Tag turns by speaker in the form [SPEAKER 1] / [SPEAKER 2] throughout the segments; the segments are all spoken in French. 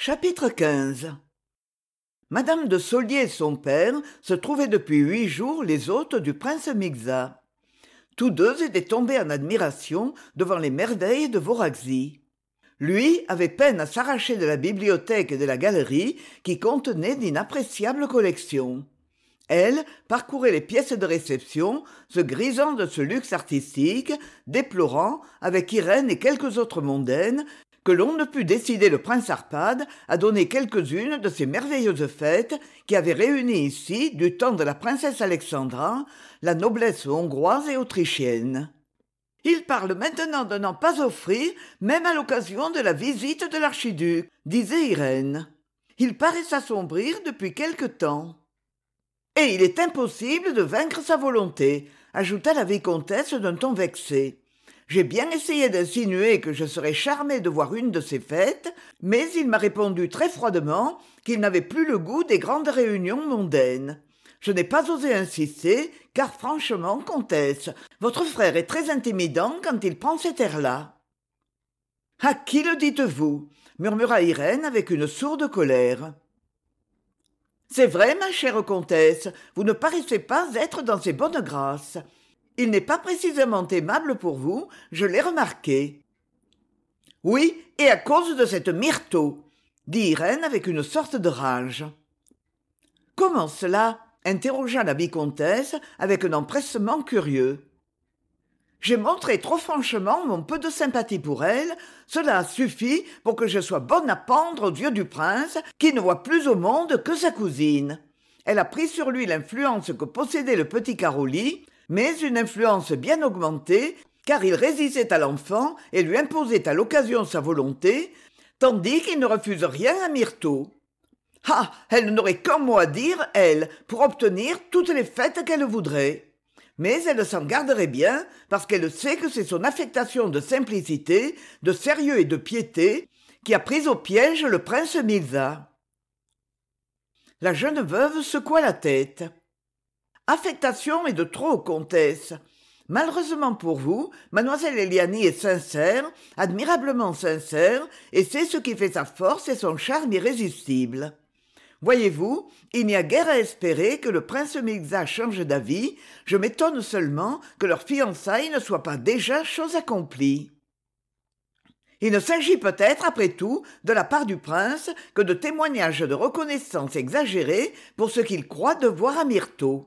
[SPEAKER 1] Chapitre 15. Madame de Saulier et son père se trouvaient depuis 8 jours les hôtes du prince Migza. Tous deux étaient tombés en admiration devant les merveilles de Voraxie. Lui avait peine à s'arracher de la bibliothèque et de la galerie qui contenaient d'inappréciables collections. Elle parcourait les pièces de réception, se grisant de ce luxe artistique, déplorant, avec Irène et quelques autres mondaines, que l'on ne pût décider le prince Arpad à donner quelques-unes de ces merveilleuses fêtes qui avaient réuni ici, du temps de la princesse Alexandra, la noblesse hongroise et autrichienne. Il parle maintenant de n'en pas offrir, même à l'occasion de la visite de l'archiduc, disait Irène. Il paraît s'assombrir depuis quelque temps. Et il est impossible de vaincre sa volonté, ajouta la vicomtesse d'un ton vexé. J'ai bien essayé d'insinuer que je serais charmée de voir une de ces fêtes, mais il m'a répondu très froidement qu'il n'avait plus le goût des grandes réunions mondaines. Je n'ai pas osé insister, car franchement, comtesse, votre frère est très intimidant quand il prend cet air-là. « À qui le dites-vous » murmura Irène avec une sourde colère. « C'est vrai, ma chère comtesse, vous ne paraissez pas être dans ses bonnes grâces. Il n'est pas précisément aimable pour vous, je l'ai remarqué. »« Oui, et à cause de cette Myrto, » dit Irène avec une sorte de rage. « Comment cela ?» interrogea la vicomtesse avec un empressement curieux. J'ai montré trop franchement mon peu de sympathie pour elle, cela a suffi pour que je sois bonne à pendre aux yeux du prince, qui ne voit plus au monde que sa cousine. Elle a pris sur lui l'influence que possédait le petit Caroli, mais une influence bien augmentée, car il résistait à l'enfant et lui imposait à l'occasion sa volonté, tandis qu'il ne refuse rien à Myrto. Ah, elle n'aurait qu'un mot à dire, elle, pour obtenir toutes les fêtes qu'elle voudrait. Mais elle s'en garderait bien, parce qu'elle sait que c'est son affectation de simplicité, de sérieux et de piété, qui a pris au piège le prince Migza. La jeune veuve secoua la tête. Affectation est de trop, comtesse. Malheureusement pour vous, mademoiselle Élianie est sincère, admirablement sincère, et c'est ce qui fait sa force et son charme irrésistible. Voyez-vous, il n'y a guère à espérer que le prince Migza change d'avis, je m'étonne seulement que leur fiançailles ne soit pas déjà chose accomplie. Il ne s'agit peut-être, après tout, de la part du prince, que de témoignages de reconnaissance exagérés pour ce qu'il croit devoir à Myrto.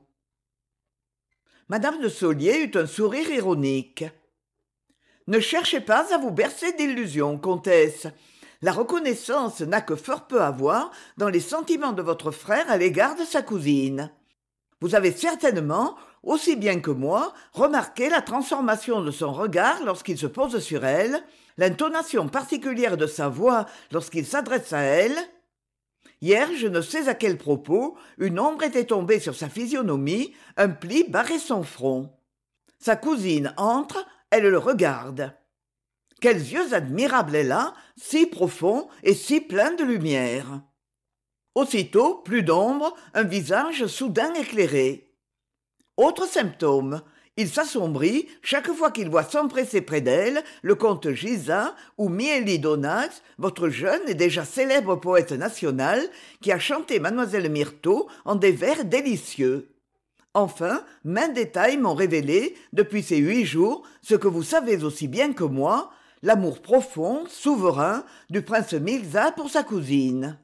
[SPEAKER 1] Madame de Saulier eut un sourire ironique. « Ne cherchez pas à vous bercer d'illusions, comtesse. La reconnaissance n'a que fort peu à voir dans les sentiments de votre frère à l'égard de sa cousine. Vous avez certainement, aussi bien que moi, remarqué la transformation de son regard lorsqu'il se pose sur elle, l'intonation particulière de sa voix lorsqu'il s'adresse à elle. Hier, je ne sais à quel propos, une ombre était tombée sur sa physionomie, un pli barrait son front. Sa cousine entre, elle le regarde. Quels yeux admirables elle a, si profonds et si pleins de lumière. Aussitôt, plus d'ombre, un visage soudain éclairé. Autre symptôme, il s'assombrit chaque fois qu'il voit s'empresser près d'elle le comte Giza ou Mieli Donax, votre jeune et déjà célèbre poète national, qui a chanté Mademoiselle Myrto en des vers délicieux. Enfin, maints détails m'ont révélé, depuis ces 8 jours, ce que vous savez aussi bien que moi, l'amour profond, souverain, du prince Migza pour sa cousine.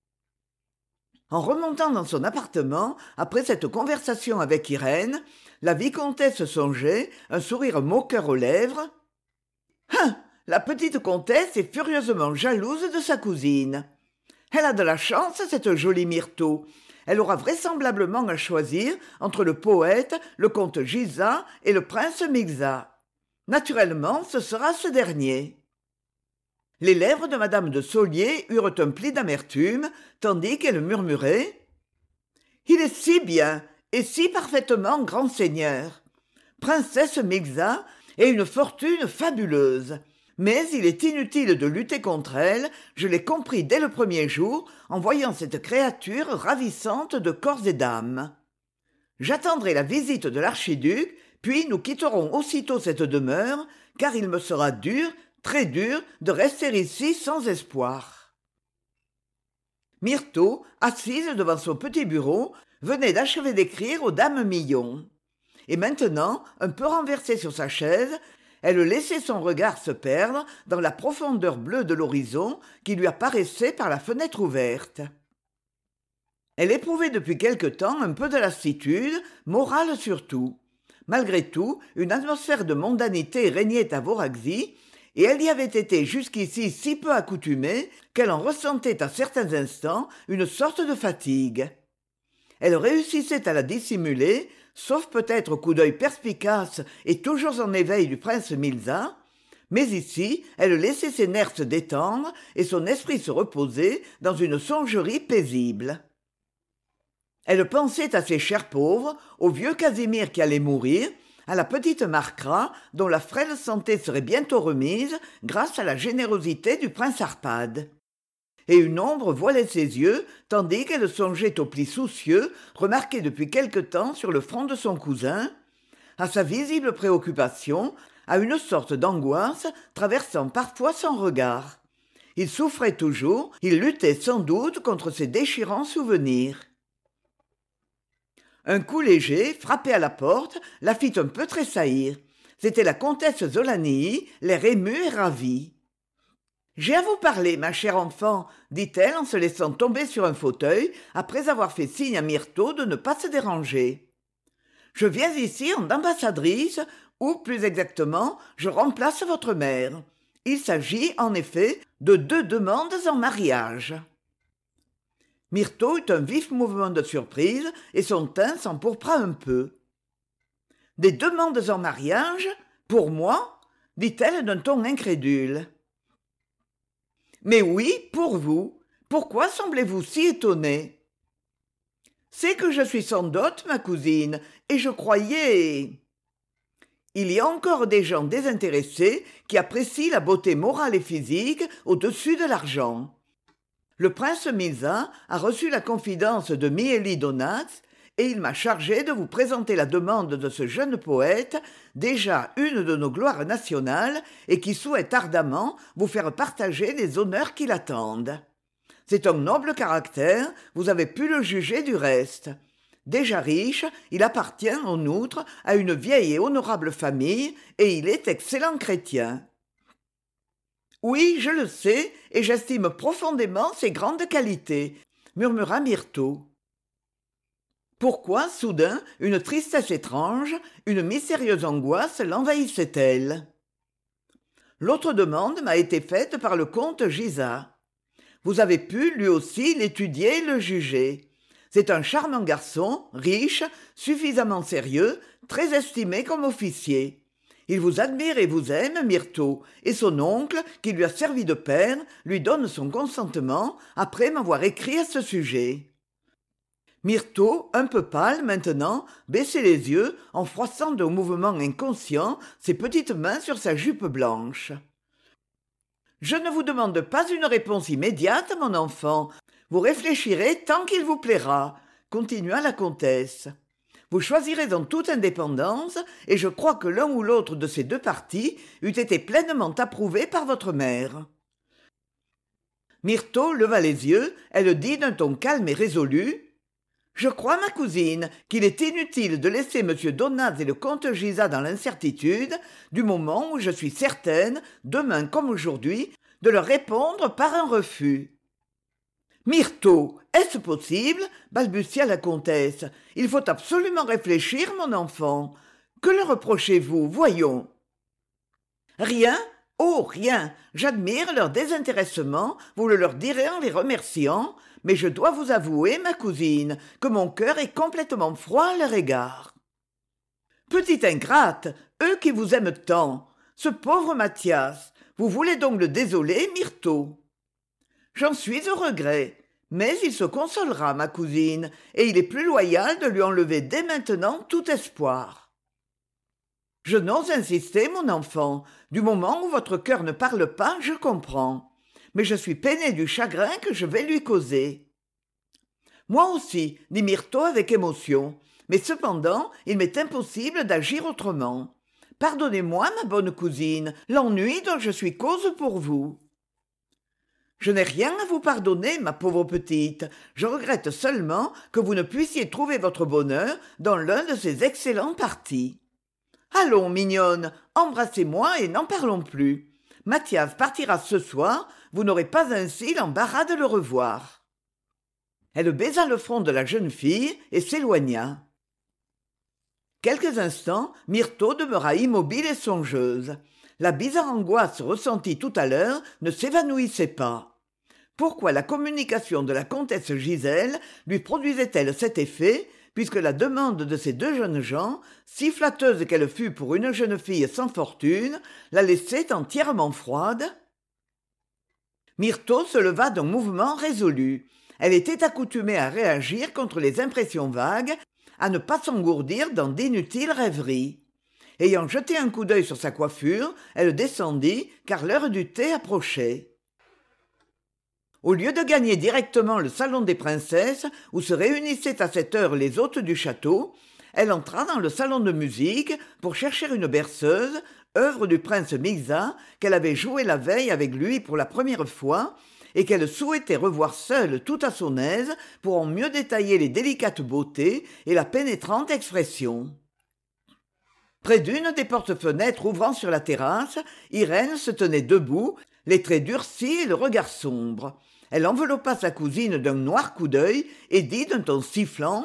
[SPEAKER 1] En remontant dans son appartement, après cette conversation avec Irène, la vicomtesse songeait, un sourire moqueur aux lèvres. « Hein, la petite comtesse est furieusement jalouse de sa cousine. Elle a de la chance, cette jolie Myrto. Elle aura vraisemblablement à choisir entre le poète, le comte Giza et le prince Migza. Naturellement, ce sera ce dernier. » Les lèvres de madame de Saulier eurent un pli d'amertume, tandis qu'elle murmurait « Il est si bien et si parfaitement grand seigneur. Princesse Migza et une fortune fabuleuse. Mais il est inutile de lutter contre elle, je l'ai compris dès le premier jour en voyant cette créature ravissante de corps et d'âme. J'attendrai la visite de l'archiduc, puis nous quitterons aussitôt cette demeure, car il me sera dur, très dur, de rester ici sans espoir. » Myrtho, assise devant son petit bureau, venait d'achever d'écrire aux dames Millon. Et maintenant, un peu renversée sur sa chaise, elle laissait son regard se perdre dans la profondeur bleue de l'horizon qui lui apparaissait par la fenêtre ouverte. Elle éprouvait depuis quelque temps un peu de lassitude, morale surtout. Malgré tout, une atmosphère de mondanité régnait à Voraxy, et elle y avait été jusqu'ici si peu accoutumée qu'elle en ressentait à certains instants une sorte de fatigue. Elle réussissait à la dissimuler, sauf peut-être au coup d'œil perspicace et toujours en éveil du prince Milza, mais ici elle laissait ses nerfs se détendre et son esprit se reposer dans une songerie paisible. Elle pensait à ses chers pauvres, au vieux Casimir qui allait mourir, à la petite Marcra, dont la frêle santé serait bientôt remise grâce à la générosité du prince Arpad. Et une ombre voilait ses yeux, tandis qu'elle songeait aux plis soucieux remarqués depuis quelque temps sur le front de son cousin, à sa visible préoccupation, à une sorte d'angoisse traversant parfois son regard. Il souffrait toujours, il luttait sans doute contre ses déchirants souvenirs. Un coup léger, frappé à la porte, la fit un peu tressaillir. C'était la comtesse Zolanii, l'air ému et ravi. « J'ai à vous parler, ma chère enfant, dit-elle en se laissant tomber sur un fauteuil, après avoir fait signe à Myrtho de ne pas se déranger. Je viens ici en ambassadrice, ou plus exactement, je remplace votre mère. Il s'agit, en effet, de 2 demandes en mariage. » Myrtho eut un vif mouvement de surprise et son teint s'empourpra un peu. « Des demandes en mariage? Pour moi ?» dit-elle d'un ton incrédule. « Mais oui, pour vous. Pourquoi semblez-vous si étonnée ?»« C'est que je suis sans dot, ma cousine, et je croyais... » Il y a encore des gens désintéressés qui apprécient la beauté morale et physique au-dessus de l'argent. Le prince Milza a reçu la confidence de Mieli Donats et il m'a chargé de vous présenter la demande de ce jeune poète, déjà une de nos gloires nationales et qui souhaite ardemment vous faire partager les honneurs qui l'attendent. C'est un noble caractère, vous avez pu le juger du reste. Déjà riche, il appartient en outre à une vieille et honorable famille et il est excellent chrétien. Oui, je le sais, et j'estime profondément ses grandes qualités, murmura Myrtho. Pourquoi, soudain, une tristesse étrange, une mystérieuse angoisse l'envahissait-elle? L'autre demande m'a été faite par le comte Gisard. Vous avez pu, lui aussi, l'étudier et le juger. C'est un charmant garçon, riche, suffisamment sérieux, très estimé comme officier. Il vous admire et vous aime, Myrtho, et son oncle, qui lui a servi de père, lui donne son consentement après m'avoir écrit à ce sujet. Myrtho, un peu pâle maintenant, baissait les yeux en froissant d'un mouvement inconscient ses petites mains sur sa jupe blanche. « Je ne vous demande pas une réponse immédiate, mon enfant. Vous réfléchirez tant qu'il vous plaira, » continua la comtesse. Vous choisirez en toute indépendance, et je crois que l'un ou l'autre de ces 2 partis eût été pleinement approuvé par votre mère. Myrtho leva les yeux, elle dit d'un ton calme et résolu. « Je crois, ma cousine, qu'il est inutile de laisser M. Donat et le comte Gisard dans l'incertitude, du moment où je suis certaine, demain comme aujourd'hui, de leur répondre par un refus. » Myrtho, est-ce possible? Balbutia la comtesse. Il faut absolument réfléchir, mon enfant. Que leur reprochez-vous? Voyons. Rien? Oh, rien. J'admire leur désintéressement, vous le leur direz en les remerciant, mais je dois vous avouer, ma cousine, que mon cœur est complètement froid à leur égard. Petite ingrate, eux qui vous aiment tant. Ce pauvre Mathias. Vous voulez donc le désoler, Myrtho? J'en suis au regret. Mais il se consolera, ma cousine, et il est plus loyal de lui enlever dès maintenant tout espoir. Je n'ose insister, mon enfant. Du moment où votre cœur ne parle pas, je comprends. Mais je suis peinée du chagrin que je vais lui causer. Moi aussi, dit Myrtho avec émotion. Mais cependant, il m'est impossible d'agir autrement. Pardonnez-moi, ma bonne cousine, l'ennui dont je suis cause pour vous. Je n'ai rien à vous pardonner, ma pauvre petite. Je regrette seulement que vous ne puissiez trouver votre bonheur dans l'un de ces excellents partis. Allons, mignonne, embrassez-moi et n'en parlons plus. Mathias partira ce soir, vous n'aurez pas ainsi l'embarras de le revoir. Elle baisa le front de la jeune fille et s'éloigna. Quelques instants, Myrtho demeura immobile et songeuse. La bizarre angoisse ressentie tout à l'heure ne s'évanouissait pas. Pourquoi la communication de la comtesse Gisèle lui produisait-elle cet effet, puisque la demande de ces deux jeunes gens, si flatteuse qu'elle fût pour une jeune fille sans fortune, la laissait entièrement froide? Myrtho se leva d'un mouvement résolu. Elle était accoutumée à réagir contre les impressions vagues, à ne pas s'engourdir dans d'inutiles rêveries. Ayant jeté un coup d'œil sur sa coiffure, elle descendit, car l'heure du thé approchait. Au lieu de gagner directement le salon des princesses, où se réunissaient à cette heure les hôtes du château, elle entra dans le salon de musique pour chercher une berceuse, œuvre du prince Migza, qu'elle avait jouée la veille avec lui pour la première fois, et qu'elle souhaitait revoir seule tout à son aise pour en mieux détailler les délicates beautés et la pénétrante expression. Près d'une des porte-fenêtres ouvrant sur la terrasse, Irène se tenait debout, les traits durcis et le regard sombre. Elle enveloppa sa cousine d'un noir coup d'œil et dit d'un ton sifflant: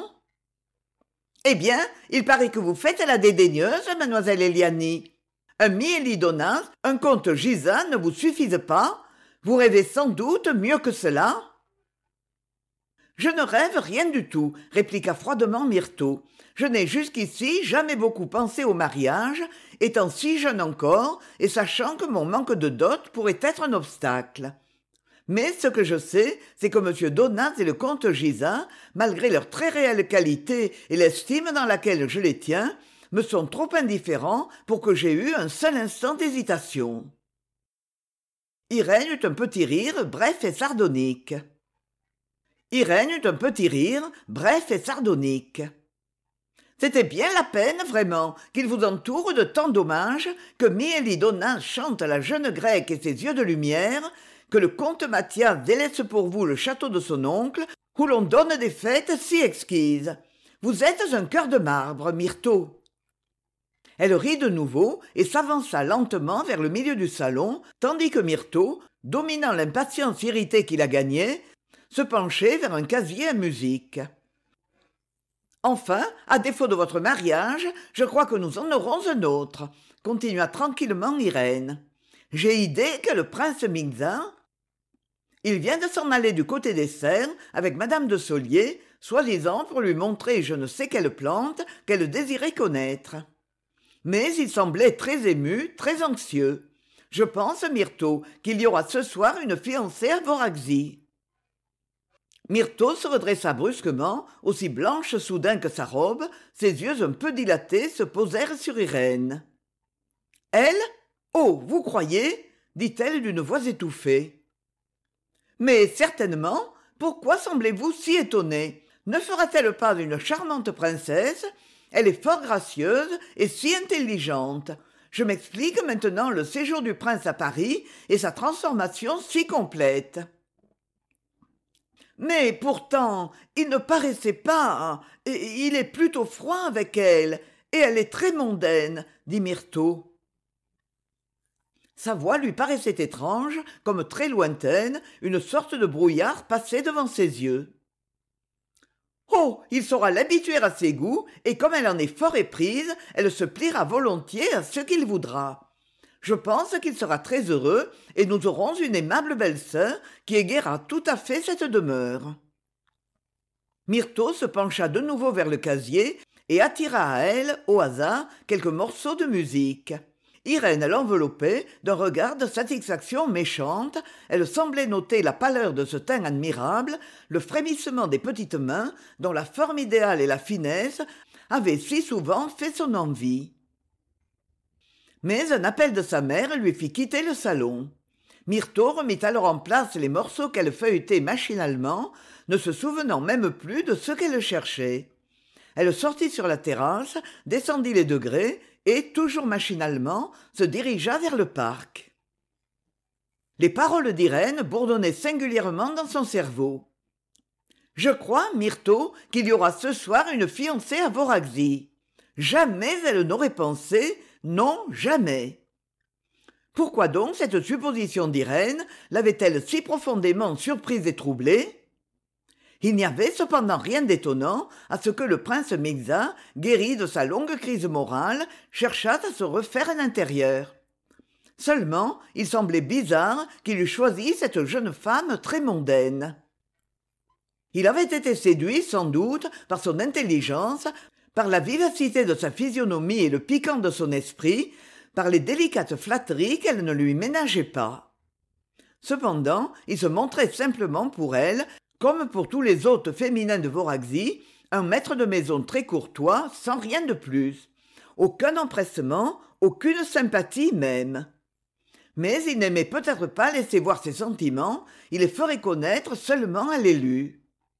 [SPEAKER 1] « Eh bien, il paraît que vous faites la dédaigneuse, mademoiselle Éliani. Un Mielidonas, un comte Gisa ne vous suffisent pas? Vous rêvez sans doute mieux que cela ?» « Je ne rêve rien du tout, » répliqua froidement Myrtho. « Je n'ai jusqu'ici jamais beaucoup pensé au mariage, étant si jeune encore et sachant que mon manque de dot pourrait être un obstacle. Mais ce que je sais, c'est que M. Donaz et le comte Gisa, malgré leurs très réelles qualités et l'estime dans laquelle je les tiens, me sont trop indifférents pour que j'aie eu un seul instant d'hésitation. » Irène eut un petit rire, bref et sardonique. C'était bien la peine, vraiment, qu'il vous entoure de tant d'hommages, que Mielidonas chante la jeune grecque et ses yeux de lumière, que le comte Mathias délaisse pour vous le château de son oncle, où l'on donne des fêtes si exquises. Vous êtes un cœur de marbre, Myrtho. Elle rit de nouveau et s'avança lentement vers le milieu du salon, tandis que Myrtho, dominant l'impatience irritée qui la gagnait, se penchait vers un casier à musique. « Enfin, à défaut de votre mariage, je crois que nous en aurons un autre, » continua tranquillement Irène. « J'ai idée que le prince Migza... Il vient de s'en aller du côté des serres avec madame de Saulier, soi-disant pour lui montrer je ne sais quelle plante qu'elle désirait connaître. Mais il semblait très ému, très anxieux. Je pense, Myrtho, qu'il y aura ce soir une fiancée à Voraxie. » Myrtho se redressa brusquement, aussi blanche soudain que sa robe, ses yeux un peu dilatés se posèrent sur Irène. « Elle ? Oh, vous croyez ?» dit-elle d'une voix étouffée. « Mais certainement, pourquoi semblez-vous si étonné? Ne fera-t-elle pas une charmante princesse? Elle est fort gracieuse et si intelligente. Je m'explique maintenant le séjour du prince à Paris et sa transformation si complète. » « Mais pourtant, il ne paraissait pas... Il est plutôt froid avec elle, et elle est très mondaine, » dit Myrtho. Sa voix lui paraissait étrange, comme très lointaine, une sorte de brouillard passait devant ses yeux. « Oh, il saura l'habituer à ses goûts, et comme elle en est fort éprise, elle se pliera volontiers à ce qu'il voudra. Je pense qu'il sera très heureux, et nous aurons une aimable belle-sœur qui égaiera tout à fait cette demeure. » Myrtho se pencha de nouveau vers le casier et attira à elle, au hasard, quelques morceaux de musique. Irène l'enveloppait d'un regard de satisfaction méchante, elle semblait noter la pâleur de ce teint admirable, le frémissement des petites mains, dont la forme idéale et la finesse avaient si souvent fait son envie. Mais un appel de sa mère lui fit quitter le salon. Myrtho remit alors en place les morceaux qu'elle feuilletait machinalement, ne se souvenant même plus de ce qu'elle cherchait. Elle sortit sur la terrasse, descendit les degrés et, toujours machinalement, se dirigea vers le parc. Les paroles d'Irène bourdonnaient singulièrement dans son cerveau. « Je crois, Myrtho, qu'il y aura ce soir une fiancée à Voraxy. Jamais elle n'aurait pensé, non, jamais. » Pourquoi donc cette supposition d'Irène l'avait-elle si profondément surprise et troublée ? Il n'y avait cependant rien d'étonnant à ce que le prince Migza, guéri de sa longue crise morale, cherchât à se refaire à l'intérieur. Seulement, il semblait bizarre qu'il eût choisi cette jeune femme très mondaine. Il avait été séduit, sans doute, par son intelligence, par la vivacité de sa physionomie et le piquant de son esprit, par les délicates flatteries qu'elle ne lui ménageait pas. Cependant, il se montrait simplement pour elle, comme pour tous les hôtes féminins de Voraxy, un maître de maison très courtois, sans rien de plus. Aucun empressement, aucune sympathie même. Mais il n'aimait peut-être pas laisser voir ses sentiments, il les ferait connaître seulement à l'élu.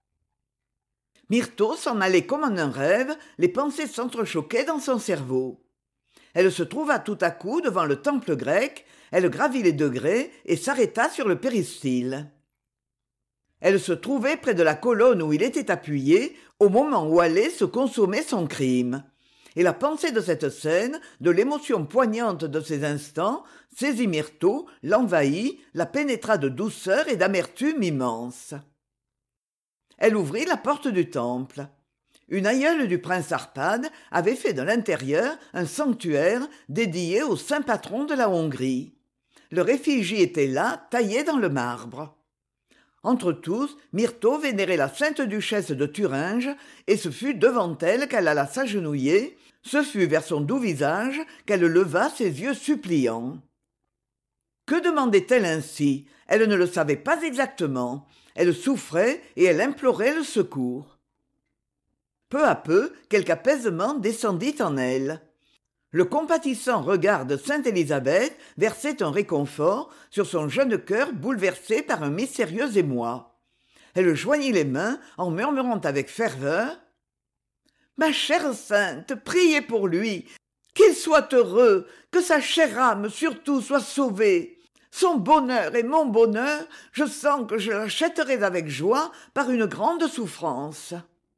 [SPEAKER 1] Myrtho s'en allait comme en un rêve, les pensées s'entrechoquaient dans son cerveau. Elle se trouva tout à coup devant le temple grec, elle gravit les degrés et s'arrêta sur le péristyle. Elle se trouvait près de la colonne où il était appuyé, au moment où allait se consommer son crime. Et la pensée de cette scène, de l'émotion poignante de ces instants, saisit Myrtho, l'envahit, la pénétra de douceur et d'amertume immense. Elle ouvrit la porte du temple. Une aïeule du prince Arpad avait fait de l'intérieur un sanctuaire dédié au saint patron de la Hongrie. Leur effigie était là, taillée dans le marbre. Entre tous, Myrtho vénérait la sainte duchesse de Thuringe, et ce fut devant elle qu'elle alla s'agenouiller, ce fut vers son doux visage qu'elle leva ses yeux suppliants. Que demandait-elle ainsi ? Elle ne le savait pas exactement. Elle souffrait et elle implorait le secours. Peu à peu, quelque apaisement descendit en elle. Le compatissant regard de sainte Élisabeth versait un réconfort sur son jeune cœur bouleversé par un mystérieux émoi. Elle joignit les mains en murmurant avec ferveur « Ma chère sainte, priez pour lui, qu'il soit heureux, que sa chère âme surtout soit sauvée. Son bonheur est mon bonheur, je sens que je l'achèterai avec joie par une grande souffrance. »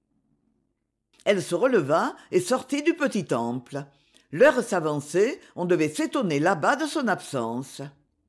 [SPEAKER 1] Elle se releva et sortit du petit temple. L'heure s'avançait, on devait s'étonner là-bas de son absence.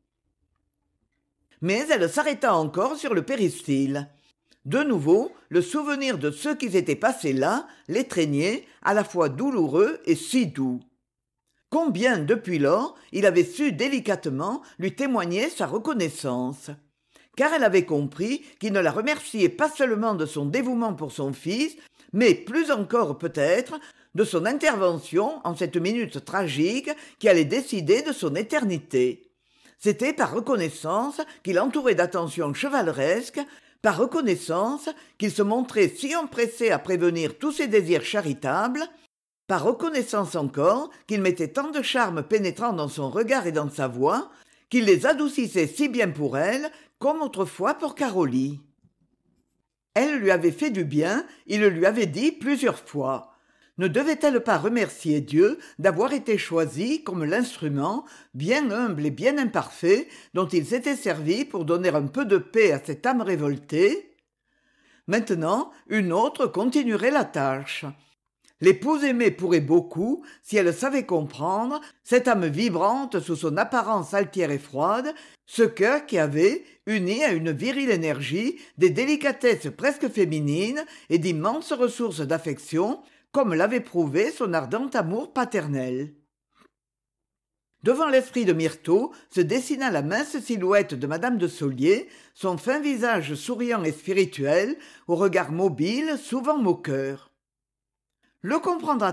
[SPEAKER 1] Mais elle s'arrêta encore sur le péristyle. De nouveau, le souvenir de ce qui s'était passé là l'étreignait, à la fois douloureux et si doux. Combien, depuis lors, il avait su délicatement lui témoigner sa reconnaissance. Car elle avait compris qu'il ne la remerciait pas seulement de son dévouement pour son fils, mais plus encore peut-être de son intervention en cette minute tragique qui allait décider de son éternité. C'était par reconnaissance qu'il entourait d'attentions chevaleresques, par reconnaissance qu'il se montrait si empressé à prévenir tous ses désirs charitables, par reconnaissance encore qu'il mettait tant de charme pénétrant dans son regard et dans sa voix, qu'il les adoucissait si bien pour elle comme autrefois pour Caroli. Elle lui avait fait du bien, il le lui avait dit plusieurs fois. Ne devait-elle pas remercier Dieu d'avoir été choisie comme l'instrument, bien humble et bien imparfait, dont il s'était servi pour donner un peu de paix à cette âme révoltée ? Maintenant, une autre continuerait la tâche. L'épouse aimée pourrait beaucoup, si elle savait comprendre, cette âme vibrante sous son apparence altière et froide, ce cœur qui avait, uni à une virile énergie, des délicatesses presque féminines et d'immenses ressources d'affection, comme l'avait prouvé son ardent amour paternel. Devant l'esprit de Myrtho se dessina la mince silhouette de madame de Saulier, son fin visage souriant et spirituel, au regard mobile, souvent moqueur. Le comprendra-t-elle ?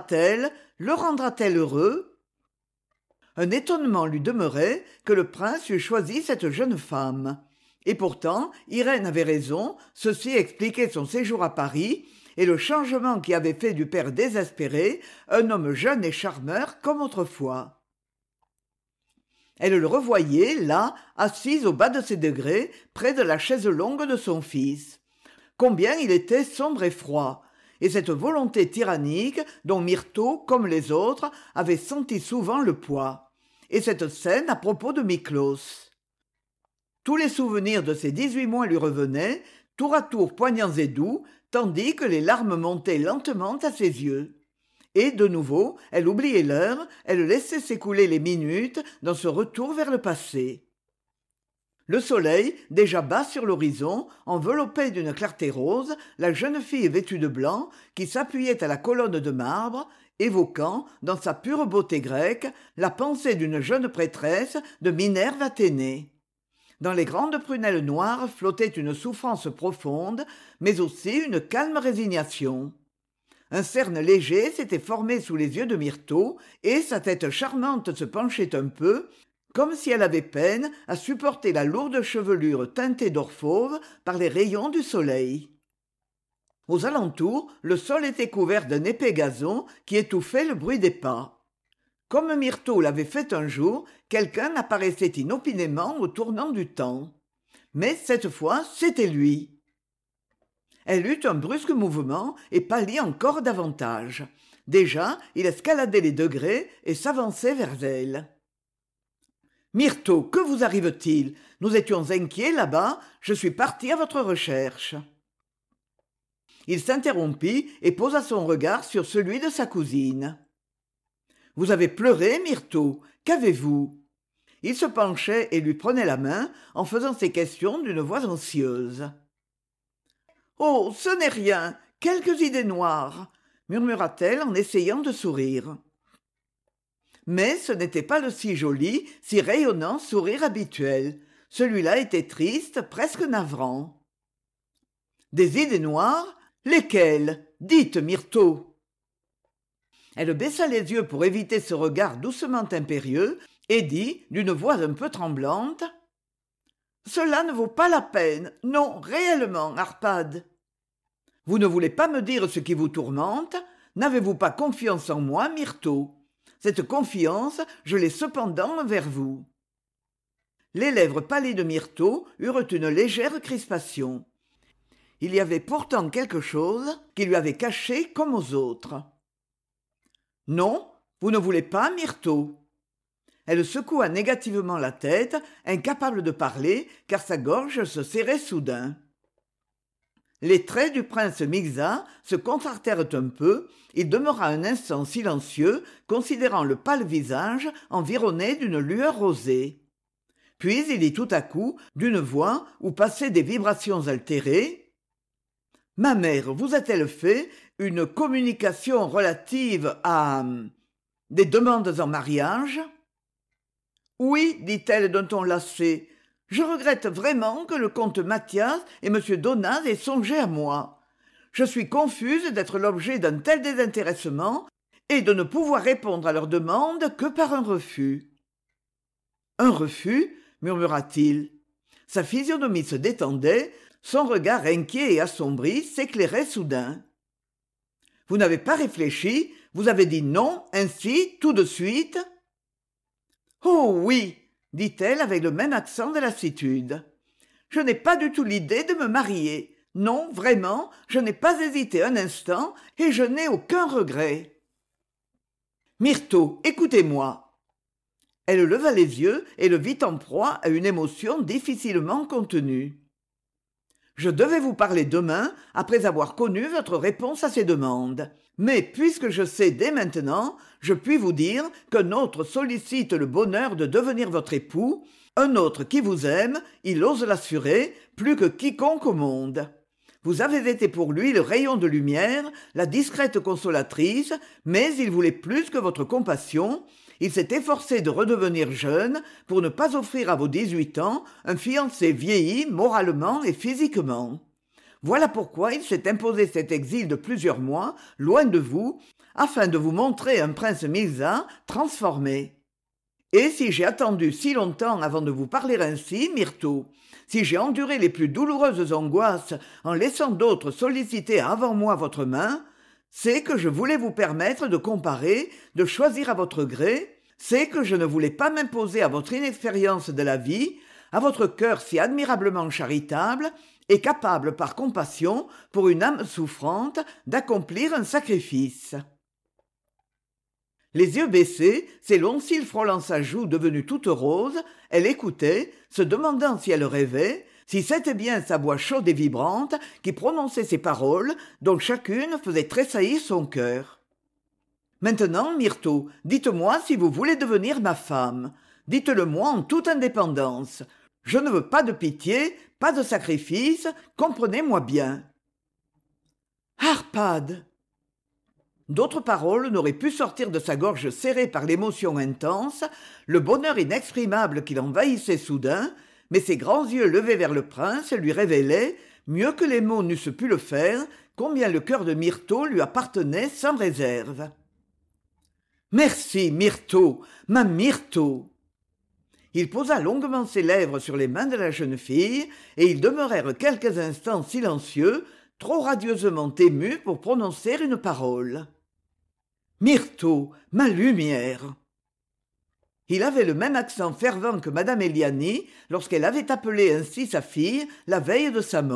[SPEAKER 1] Le rendra-t-elle heureux ? Un étonnement lui demeurait que le prince eût choisi cette jeune femme. Et pourtant, Irène avait raison, ceci expliquait son séjour à Paris et le changement qui avait fait du père désespéré un homme jeune et charmeur comme autrefois. Elle le revoyait, là, assis au bas de ses degrés, près de la chaise longue de son fils. Combien il était sombre et froid, et cette volonté tyrannique dont Myrtho, comme les autres, avait senti souvent le poids, et cette scène à propos de Miklos. Tous les souvenirs de ces 18 mois lui revenaient, tour à tour poignants et doux, tandis que les larmes montaient lentement à ses yeux. Et, de nouveau, elle oubliait l'heure, elle laissait s'écouler les minutes dans ce retour vers le passé. Le soleil, déjà bas sur l'horizon, enveloppait d'une clarté rose la jeune fille vêtue de blanc qui s'appuyait à la colonne de marbre, évoquant, dans sa pure beauté grecque, la pensée d'une jeune prêtresse de Minerve Athénée. Dans les grandes prunelles noires flottait une souffrance profonde, mais aussi une calme résignation. Un cerne léger s'était formé sous les yeux de Myrtho, et sa tête charmante se penchait un peu, comme si elle avait peine à supporter la lourde chevelure teintée d'or fauve par les rayons du soleil. Aux alentours, le sol était couvert d'un épais gazon qui étouffait le bruit des pas. Comme Myrtho l'avait fait un jour, quelqu'un apparaissait inopinément au tournant du temps. Mais cette fois, c'était lui. Elle eut un brusque mouvement et pâlit encore davantage. Déjà, il escaladait les degrés et s'avançait vers elle. « Myrtho, que vous arrive-t-il ? Nous étions inquiets là-bas, je suis parti à votre recherche. » Il s'interrompit et posa son regard sur celui de sa cousine. « Vous avez pleuré, Myrtho ? Qu'avez-vous » Il se penchait et lui prenait la main en faisant ses questions d'une voix anxieuse. « Oh, ce n'est rien, quelques idées noires, » murmura-t-elle en essayant de sourire. Mais ce n'était pas le si joli, si rayonnant sourire habituel. Celui-là était triste, presque navrant. « Des idées noires ? Lesquelles ? Dites, Myrtho. » Elle baissa les yeux pour éviter ce regard doucement impérieux et dit, d'une voix un peu tremblante, « Cela ne vaut pas la peine, non, réellement, Arpad. Vous ne voulez pas me dire ce qui vous tourmente ? N'avez-vous pas confiance en moi, Myrtho ? Cette confiance, je l'ai cependant envers vous. » Les lèvres pâlies de Myrtho eurent une légère crispation. Il y avait pourtant quelque chose qui lui avait caché comme aux autres. « Non, vous ne voulez pas, Myrtho ?» Elle secoua négativement la tête, incapable de parler, car sa gorge se serrait soudain. Les traits du prince Migza se contractèrent un peu, il demeura un instant silencieux, considérant le pâle visage environné d'une lueur rosée. Puis il dit tout à coup, d'une voix où passaient des vibrations altérées, « Ma mère vous a-t-elle fait une communication relative à des demandes en mariage ?» « Oui, dit-elle d'un ton lassé, je regrette vraiment que le comte Mathias et M. Donaz aient songé à moi. Je suis confuse d'être l'objet d'un tel désintéressement et de ne pouvoir répondre à leurs demandes que par un refus. »« Un refus ?» murmura-t-il. Sa physionomie se détendait, son regard inquiet et assombri s'éclairait soudain. « Vous n'avez pas réfléchi, vous avez dit non, ainsi, tout de suite ?»« Oh oui !» dit-elle avec le même accent de lassitude. « Je n'ai pas du tout l'idée de me marier. Non, vraiment, je n'ai pas hésité un instant et je n'ai aucun regret. »« Myrtho, écoutez-moi. » Elle leva les yeux et le vit en proie à une émotion difficilement contenue. « Je devais vous parler demain, après avoir connu votre réponse à ces demandes. Mais puisque je sais dès maintenant, je puis vous dire qu'un autre sollicite le bonheur de devenir votre époux, un autre qui vous aime, il ose l'assurer, plus que quiconque au monde. Vous avez été pour lui le rayon de lumière, la discrète consolatrice, mais il voulait plus que votre compassion. Il s'est efforcé de redevenir jeune pour ne pas offrir à vos 18 ans un fiancé vieilli moralement et physiquement. Voilà pourquoi il s'est imposé cet exil de plusieurs mois, loin de vous, afin de vous montrer un prince Migza transformé. Et si j'ai attendu si longtemps avant de vous parler ainsi, Myrtho, si j'ai enduré les plus douloureuses angoisses en laissant d'autres solliciter avant moi votre main, c'est que je voulais vous permettre de comparer, de choisir à votre gré, c'est que je ne voulais pas m'imposer à votre inexpérience de la vie, à votre cœur si admirablement charitable et capable par compassion, pour une âme souffrante, d'accomplir un sacrifice. Les yeux baissés, ses longs cils frôlant sa joue devenue toute rose, elle écoutait, se demandant si elle rêvait, si c'était bien sa voix chaude et vibrante qui prononçait ces paroles dont chacune faisait tressaillir son cœur. Maintenant, Myrtho, dites-moi si vous voulez devenir ma femme. Dites-le-moi en toute indépendance. Je ne veux pas de pitié, pas de sacrifice, comprenez-moi bien. Arpad! D'autres paroles n'auraient pu sortir de sa gorge serrée par l'émotion intense, le bonheur inexprimable qui l'envahissait soudain, mais ses grands yeux levés vers le prince lui révélaient, mieux que les mots n'eussent pu le faire, combien le cœur de Myrtho lui appartenait sans réserve. Merci, Myrtho, ma Myrtho. Il posa longuement ses lèvres sur les mains de la jeune fille, et ils demeurèrent quelques instants silencieux, trop radieusement émus pour prononcer une parole. Myrtho, ma lumière. Il avait le même accent fervent que madame Éliani lorsqu'elle avait appelé ainsi sa fille la veille de sa mort.